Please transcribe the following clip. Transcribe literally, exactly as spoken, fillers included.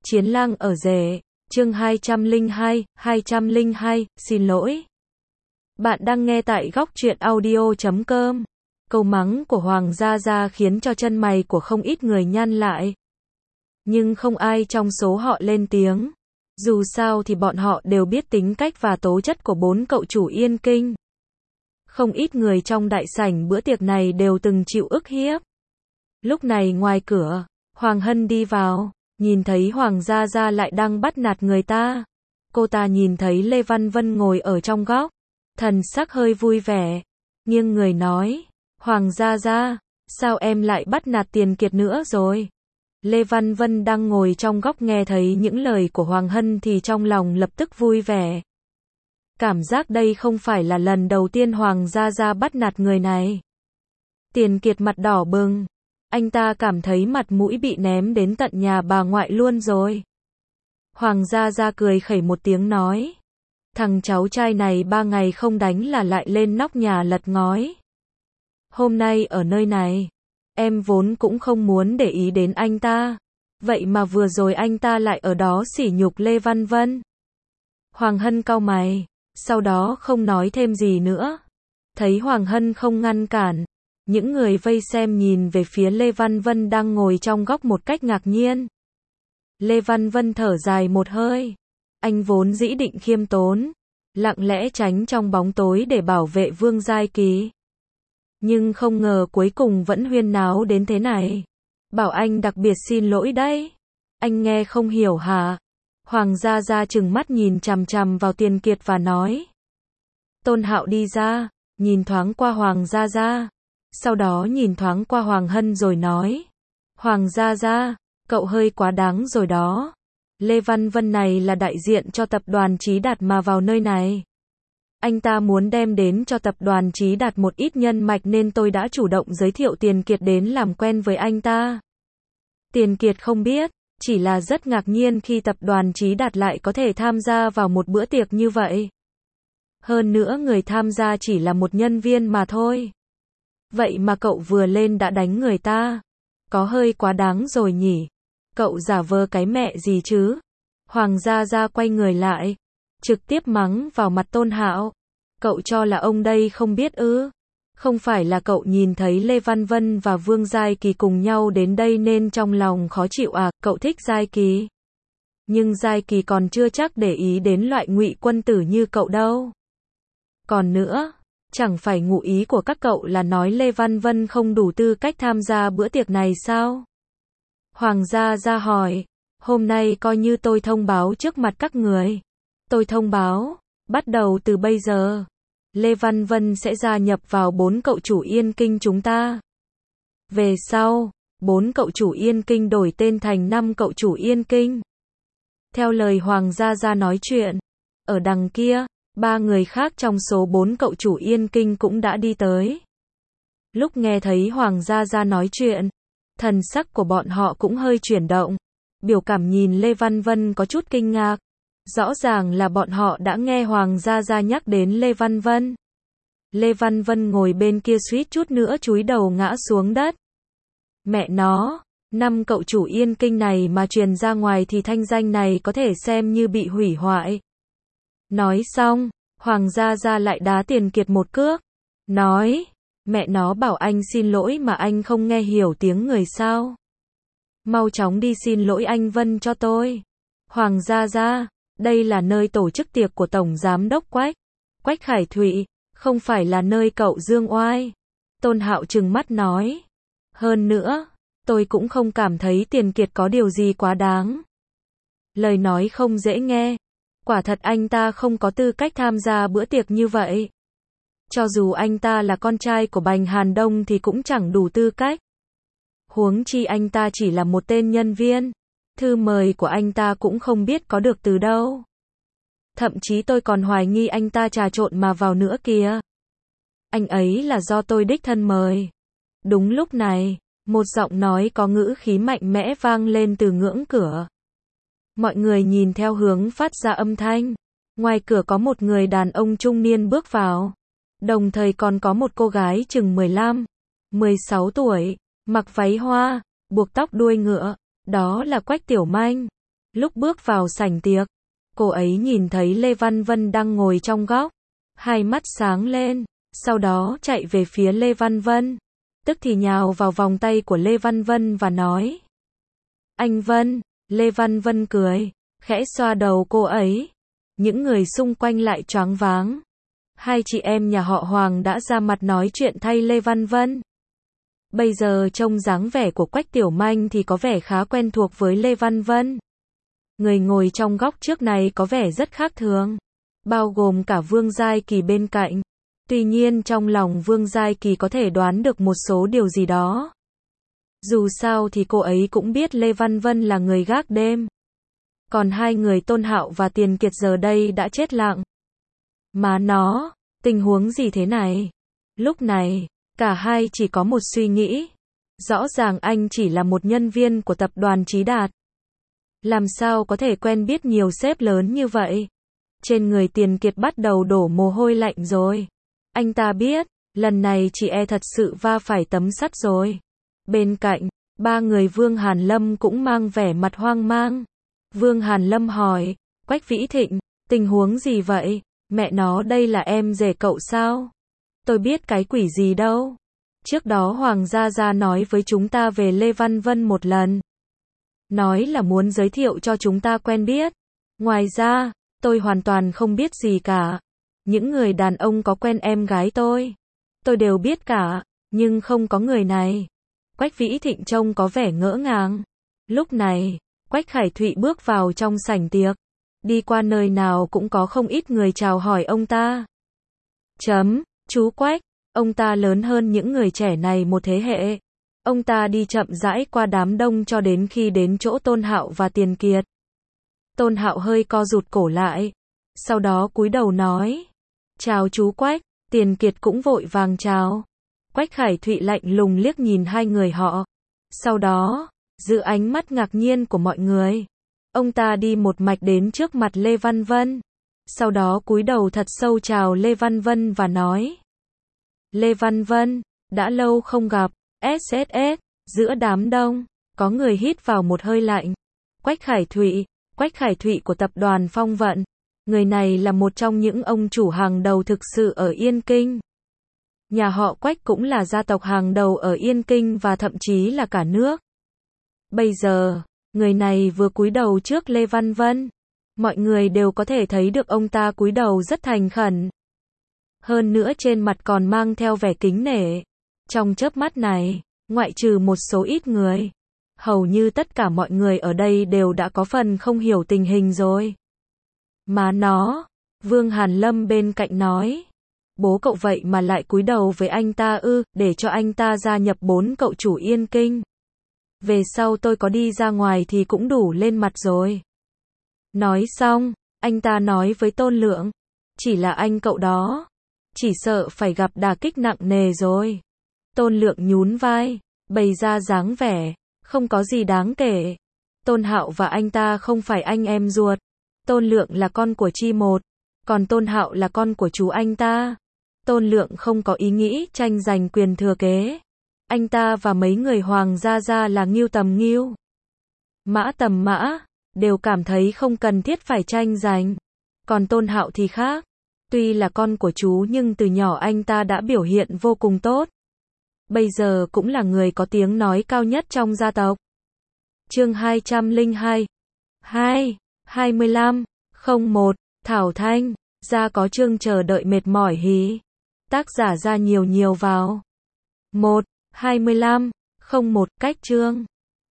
Chiến lang ở rể, chương hai trăm lẻ hai, hai trăm lẻ hai, xin lỗi. Bạn đang nghe tại góc truyện audio chấm com. Câu mắng của Hoàng Gia Gia khiến cho chân mày của không ít người nhăn lại. Nhưng không ai trong số họ lên tiếng. Dù sao thì bọn họ đều biết tính cách và tố chất của bốn cậu chủ Yên Kinh. Không ít người trong đại sảnh bữa tiệc này đều từng chịu ức hiếp. Lúc này ngoài cửa, Hoàng Hân đi vào, nhìn thấy Hoàng Gia Gia lại đang bắt nạt người ta. Cô ta nhìn thấy Lê Văn Vân ngồi ở trong góc, thần sắc hơi vui vẻ, nghiêng người nói, Hoàng Gia Gia, sao em lại bắt nạt Tiền Kiệt nữa rồi? Lê Văn Vân đang ngồi trong góc nghe thấy những lời của Hoàng Hân thì trong lòng lập tức vui vẻ. Cảm giác đây không phải là lần đầu tiên Hoàng Gia Gia bắt nạt người này. Tiền Kiệt mặt đỏ bừng, anh ta cảm thấy mặt mũi bị ném đến tận nhà bà ngoại luôn rồi. Hoàng Gia Gia cười khẩy một tiếng nói, thằng cháu trai này ba ngày không đánh là lại lên nóc nhà lật ngói. Hôm nay ở nơi này, em vốn cũng không muốn để ý đến anh ta, vậy mà vừa rồi anh ta lại ở đó sỉ nhục Lê Văn Vân. Hoàng Hân cau mày, sau đó không nói thêm gì nữa. Thấy Hoàng Hân không ngăn cản, những người vây xem nhìn về phía Lê Văn Vân đang ngồi trong góc một cách ngạc nhiên. Lê Văn Vân thở dài một hơi. Anh vốn dĩ định khiêm tốn, lặng lẽ tránh trong bóng tối để bảo vệ Vương Giai Kỳ. Nhưng không ngờ cuối cùng vẫn huyên náo đến thế này. Bảo anh đặc biệt xin lỗi đấy. Anh nghe không hiểu hả? Hoàng Gia Gia trừng mắt nhìn chằm chằm vào Tiền Kiệt và nói. Tôn Hạo đi ra, nhìn thoáng qua Hoàng Gia Gia. Sau đó nhìn thoáng qua Hoàng Hân rồi nói. Hoàng Gia Gia, cậu hơi quá đáng rồi đó. Lê Văn Vân này là đại diện cho tập đoàn Chí Đạt mà vào nơi này. Anh ta muốn đem đến cho tập đoàn Chí Đạt một ít nhân mạch nên tôi đã chủ động giới thiệu Tiền Kiệt đến làm quen với anh ta. Tiền Kiệt không biết, chỉ là rất ngạc nhiên khi tập đoàn Chí Đạt lại có thể tham gia vào một bữa tiệc như vậy. Hơn nữa người tham gia chỉ là một nhân viên mà thôi. Vậy mà cậu vừa lên đã đánh người ta. Có hơi quá đáng rồi nhỉ. Cậu giả vờ cái mẹ gì chứ? Hoàng Gia Gia quay người lại, trực tiếp mắng vào mặt Tôn Hạo. Cậu cho là ông đây không biết ư? Không phải là cậu nhìn thấy Lê Văn Vân và Vương Giai Kỳ cùng nhau đến đây nên trong lòng khó chịu à? Cậu thích Giai Kỳ. Nhưng Giai Kỳ còn chưa chắc để ý đến loại ngụy quân tử như cậu đâu. Còn nữa, chẳng phải ngụ ý của các cậu là nói Lê Văn Vân không đủ tư cách tham gia bữa tiệc này sao? Hoàng Gia Gia hỏi, hôm nay coi như tôi thông báo trước mặt các người. Tôi thông báo, bắt đầu từ bây giờ, Lê Văn Vân sẽ gia nhập vào bốn cậu chủ Yên Kinh chúng ta. Về sau, bốn cậu chủ Yên Kinh đổi tên thành năm cậu chủ Yên Kinh. Theo lời Hoàng Gia Gia nói chuyện, ở đằng kia, ba người khác trong số bốn cậu chủ Yên Kinh cũng đã đi tới. Lúc nghe thấy Hoàng Gia Gia nói chuyện, thần sắc của bọn họ cũng hơi chuyển động. Biểu cảm nhìn Lê Văn Vân có chút kinh ngạc. Rõ ràng là bọn họ đã nghe Hoàng Gia Gia nhắc đến Lê Văn Vân. Lê Văn Vân ngồi bên kia suýt chút nữa chúi đầu ngã xuống đất. Mẹ nó, năm cậu chủ Yên Kinh này mà truyền ra ngoài thì thanh danh này có thể xem như bị hủy hoại. Nói xong, Hoàng Gia Gia lại đá Tiền Kiệt một cước. Nói, mẹ nó bảo anh xin lỗi mà anh không nghe hiểu tiếng người sao. Mau chóng đi xin lỗi anh Vân cho tôi. Hoàng Gia Gia, đây là nơi tổ chức tiệc của Tổng Giám Đốc Quách. Quách Khải Thụy, không phải là nơi cậu dương oai. Tôn Hạo trừng mắt nói. Hơn nữa, tôi cũng không cảm thấy Tiền Kiệt có điều gì quá đáng. Lời nói không dễ nghe. Quả thật anh ta không có tư cách tham gia bữa tiệc như vậy. Cho dù anh ta là con trai của Bành Hàn Đông thì cũng chẳng đủ tư cách. Huống chi anh ta chỉ là một tên nhân viên. Thư mời của anh ta cũng không biết có được từ đâu. Thậm chí tôi còn hoài nghi anh ta trà trộn mà vào nữa kìa. Anh ấy là do tôi đích thân mời. Đúng lúc này, một giọng nói có ngữ khí mạnh mẽ vang lên từ ngưỡng cửa. Mọi người nhìn theo hướng phát ra âm thanh. Ngoài cửa có một người đàn ông trung niên bước vào. Đồng thời còn có một cô gái chừng mười lăm, mười sáu tuổi, mặc váy hoa, buộc tóc đuôi ngựa. Đó là Quách Tiểu Manh. Lúc bước vào sảnh tiệc, cô ấy nhìn thấy Lê Văn Vân đang ngồi trong góc, hai mắt sáng lên, sau đó chạy về phía Lê Văn Vân, tức thì nhào vào vòng tay của Lê Văn Vân và nói: "Anh Vân." Lê Văn Vân cười, khẽ xoa đầu cô ấy. Những người xung quanh lại choáng váng. Hai chị em nhà họ Hoàng đã ra mặt nói chuyện thay Lê Văn Vân. Bây giờ trông dáng vẻ của Quách Tiểu Manh thì có vẻ khá quen thuộc với Lê Văn Vân. Người ngồi trong góc trước này có vẻ rất khác thường, bao gồm cả Vương Giai Kỳ bên cạnh. Tuy nhiên trong lòng Vương Giai Kỳ có thể đoán được một số điều gì đó. Dù sao thì cô ấy cũng biết Lê Văn Vân là người gác đêm. Còn hai người Tôn Hạo và Tiền Kiệt giờ đây đã chết lặng. Má nó, tình huống gì thế này? Lúc này, cả hai chỉ có một suy nghĩ. Rõ ràng anh chỉ là một nhân viên của tập đoàn Chí Đạt. Làm sao có thể quen biết nhiều sếp lớn như vậy? Trên người Tiền Kiệt bắt đầu đổ mồ hôi lạnh rồi. Anh ta biết, lần này chị e thật sự va phải tấm sắt rồi. Bên cạnh, ba người Vương Hàn Lâm cũng mang vẻ mặt hoang mang. Vương Hàn Lâm hỏi: "Quách Vĩ Thịnh, tình huống gì vậy? Mẹ nó, đây là em rể cậu sao?" "Tôi biết cái quỷ gì đâu. Trước đó Hoàng Gia Gia nói với chúng ta về Lê Văn Vân một lần. Nói là muốn giới thiệu cho chúng ta quen biết. Ngoài ra, tôi hoàn toàn không biết gì cả. Những người đàn ông có quen em gái tôi, tôi đều biết cả, nhưng không có người này." Quách Vĩ Thịnh trông có vẻ ngỡ ngàng. Lúc này, Quách Khải Thụy bước vào trong sảnh tiệc. Đi qua nơi nào cũng có không ít người chào hỏi ông ta. Chấm, chú Quách, ông ta lớn hơn những người trẻ này một thế hệ. Ông ta đi chậm rãi qua đám đông cho đến khi đến chỗ Tôn Hạo và Tiền Kiệt. Tôn Hạo hơi co rụt cổ lại, sau đó cúi đầu nói: "Chào chú Quách." Tiền Kiệt cũng vội vàng chào. Quách Khải Thụy lạnh lùng liếc nhìn hai người họ. Sau đó, giữ ánh mắt ngạc nhiên của mọi người, ông ta đi một mạch đến trước mặt Lê Văn Vân. Sau đó cúi đầu thật sâu chào Lê Văn Vân và nói: "Lê Văn Vân, đã lâu không gặp." ét ét ét, giữa đám đông, có người hít vào một hơi lạnh. Quách Khải Thụy, Quách Khải Thụy của tập đoàn Phong Vận. Người này là một trong những ông chủ hàng đầu thực sự ở Yên Kinh. Nhà họ Quách cũng là gia tộc hàng đầu ở Yên Kinh và thậm chí là cả nước. Bây giờ, người này vừa cúi đầu trước Lê Văn Vân. Mọi người đều có thể thấy được ông ta cúi đầu rất thành khẩn. Hơn nữa trên mặt còn mang theo vẻ kính nể. Trong chớp mắt này, ngoại trừ một số ít người, hầu như tất cả mọi người ở đây đều đã có phần không hiểu tình hình rồi. Má nó, Vương Hàn Lâm bên cạnh nói: "Bố cậu vậy mà lại cúi đầu với anh ta ư, để cho anh ta gia nhập bốn cậu chủ Yên Kinh. Về sau tôi có đi ra ngoài thì cũng đủ lên mặt rồi." Nói xong, anh ta nói với Tôn Lượng: "Chỉ là anh cậu đó, chỉ sợ phải gặp đả kích nặng nề rồi." Tôn Lượng nhún vai, bày ra dáng vẻ không có gì đáng kể. Tôn Hạo và anh ta không phải anh em ruột. Tôn Lượng là con của Chi Một, còn Tôn Hạo là con của chú anh ta. Tôn Lượng không có ý nghĩ tranh giành quyền thừa kế. Anh ta và mấy người Hoàng Gia Gia là Ngưu tầm Ngưu, Mã tầm Mã, đều cảm thấy không cần thiết phải tranh giành. Còn Tôn Hạo thì khác. Tuy là con của chú nhưng từ nhỏ anh ta đã biểu hiện vô cùng tốt. Bây giờ cũng là người có tiếng nói cao nhất trong gia tộc. Chương hai trăm lẻ hai, hai, hai mươi lăm, không một, Thảo Thanh, ra có chương chờ đợi mệt mỏi hí. Tác giả ra nhiều nhiều vào. một, hai mươi lăm, không một, cách chương.